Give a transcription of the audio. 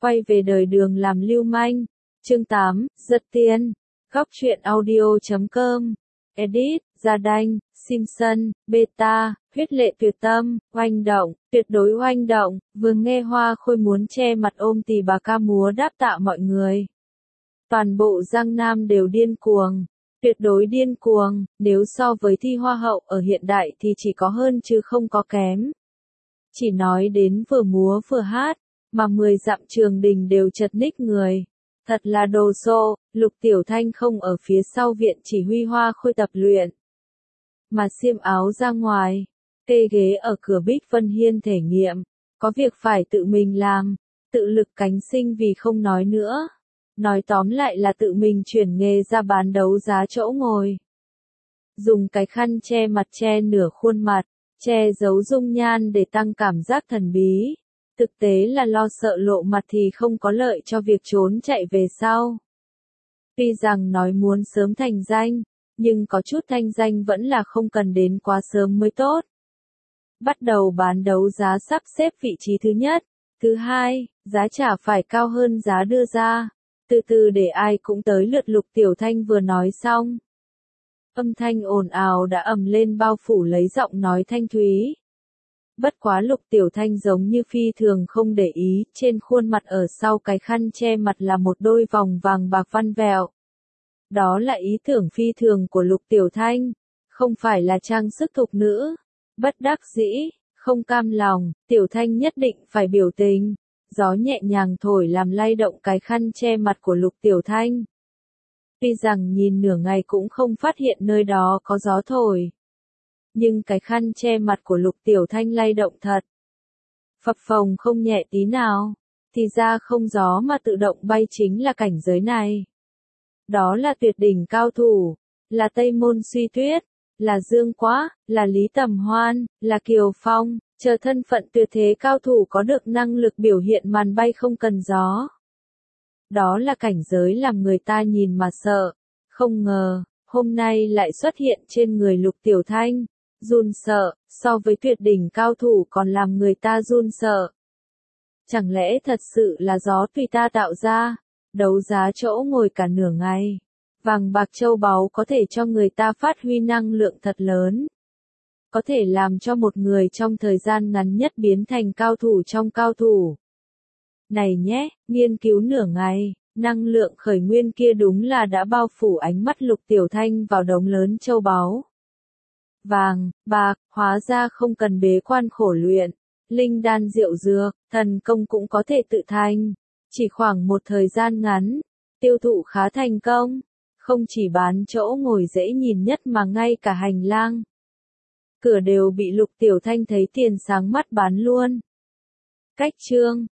Quay về đời Đường làm lưu manh. Chương 8, Giật tiền. Góc truyện audio.com. Edit, Gia Đanh, Simpson, Beta, huyết lệ tuyệt tâm, oanh động, tuyệt đối oanh động. Vừa nghe Hoa Khôi muốn che mặt ôm tì bà ca múa đáp tạ mọi người. Toàn bộ Giang Nam đều điên cuồng. Tuyệt đối điên cuồng, nếu so với thi Hoa hậu ở hiện đại thì chỉ có hơn chứ không có kém. Chỉ nói đến vừa múa vừa hát, mà 10 dặm trường đình đều chật ních người. Thật là đồ sộ, Lục Tiểu Thanh không ở phía sau viện chỉ huy Hoa Khôi tập luyện. Mà xiêm áo ra ngoài, kê ghế ở cửa Bích Vân Hiên thể nghiệm, có việc phải tự mình làm, tự lực cánh sinh vì không nói nữa. Nói tóm lại là tự mình chuyển nghề ra bán đấu giá chỗ ngồi. Dùng cái khăn che mặt che nửa khuôn mặt, che giấu dung nhan để tăng cảm giác thần bí. Thực tế là lo sợ lộ mặt thì không có lợi cho việc trốn chạy về sau. Tuy rằng nói muốn sớm thành danh, nhưng có chút thanh danh vẫn là không cần đến quá sớm mới tốt. Bắt đầu bán đấu giá sắp xếp vị trí thứ nhất, thứ hai, giá trả phải cao hơn giá đưa ra. Từ từ để ai cũng tới lượt. Lục Tiểu Thanh vừa nói xong. Âm thanh ồn ào đã ầm lên bao phủ lấy giọng nói thanh thúy. Bất quá Lục Tiểu Thanh giống như phi thường không để ý, trên khuôn mặt ở sau cái khăn che mặt là một đôi vòng vàng bạc văn vẹo. Đó là ý tưởng phi thường của Lục Tiểu Thanh, không phải là trang sức thục nữ. Bất đắc dĩ, không cam lòng, Tiểu Thanh nhất định phải biểu tình. Gió nhẹ nhàng thổi làm lay động cái khăn che mặt của Lục Tiểu Thanh. Tuy rằng nhìn nửa ngày cũng không phát hiện nơi đó có gió thổi. Nhưng cái khăn che mặt của Lục Tiểu Thanh lay động thật. Phập phồng không nhẹ tí nào. Thì ra không gió mà tự động bay chính là cảnh giới này. Đó là tuyệt đỉnh cao thủ. Là Tây Môn Suy Tuyết. Là Dương Quá. Là Lý Tầm Hoan. Là Kiều Phong. Chờ thân phận tuyệt thế cao thủ có được năng lực biểu hiện màn bay không cần gió. Đó là cảnh giới làm người ta nhìn mà sợ. Không ngờ, hôm nay lại xuất hiện trên người Lục Tiểu Thanh. Run sợ, so với tuyệt đỉnh cao thủ còn làm người ta run sợ. Chẳng lẽ thật sự là gió tùy ta tạo ra? Đấu giá chỗ ngồi cả nửa ngày. Vàng bạc châu báu có thể cho người ta phát huy năng lượng thật lớn. Có thể làm cho một người trong thời gian ngắn nhất biến thành cao thủ trong cao thủ. Này nhé, nghiên cứu nửa ngày, năng lượng khởi nguyên kia đúng là đã bao phủ ánh mắt Lục Tiểu Thanh vào đống lớn châu báu. Vàng, bạc, hóa ra không cần bế quan khổ luyện, linh đan diệu dược, thần công cũng có thể tự thành. Chỉ khoảng một thời gian ngắn, tiêu thụ khá thành công, không chỉ bán chỗ ngồi dễ nhìn nhất mà ngay cả hành lang. Cửa đều bị Lục Tiểu Thanh thấy tiền sáng mắt bán luôn. Cách chương